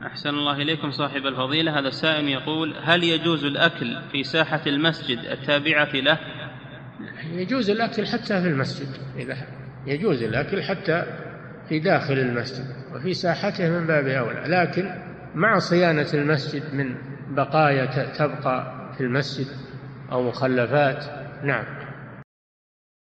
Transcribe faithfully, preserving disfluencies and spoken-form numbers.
أحسن الله إليكم صاحب الفضيلة. هذا السائل يقول: هل يجوز الأكل في ساحة المسجد التابعة له؟ يجوز الأكل حتى في المسجد، إذا يجوز الأكل حتى في داخل المسجد وفي ساحته من باب أولى، لكن مع صيانة المسجد من بقايا تبقى في المسجد أو مخلفات. نعم.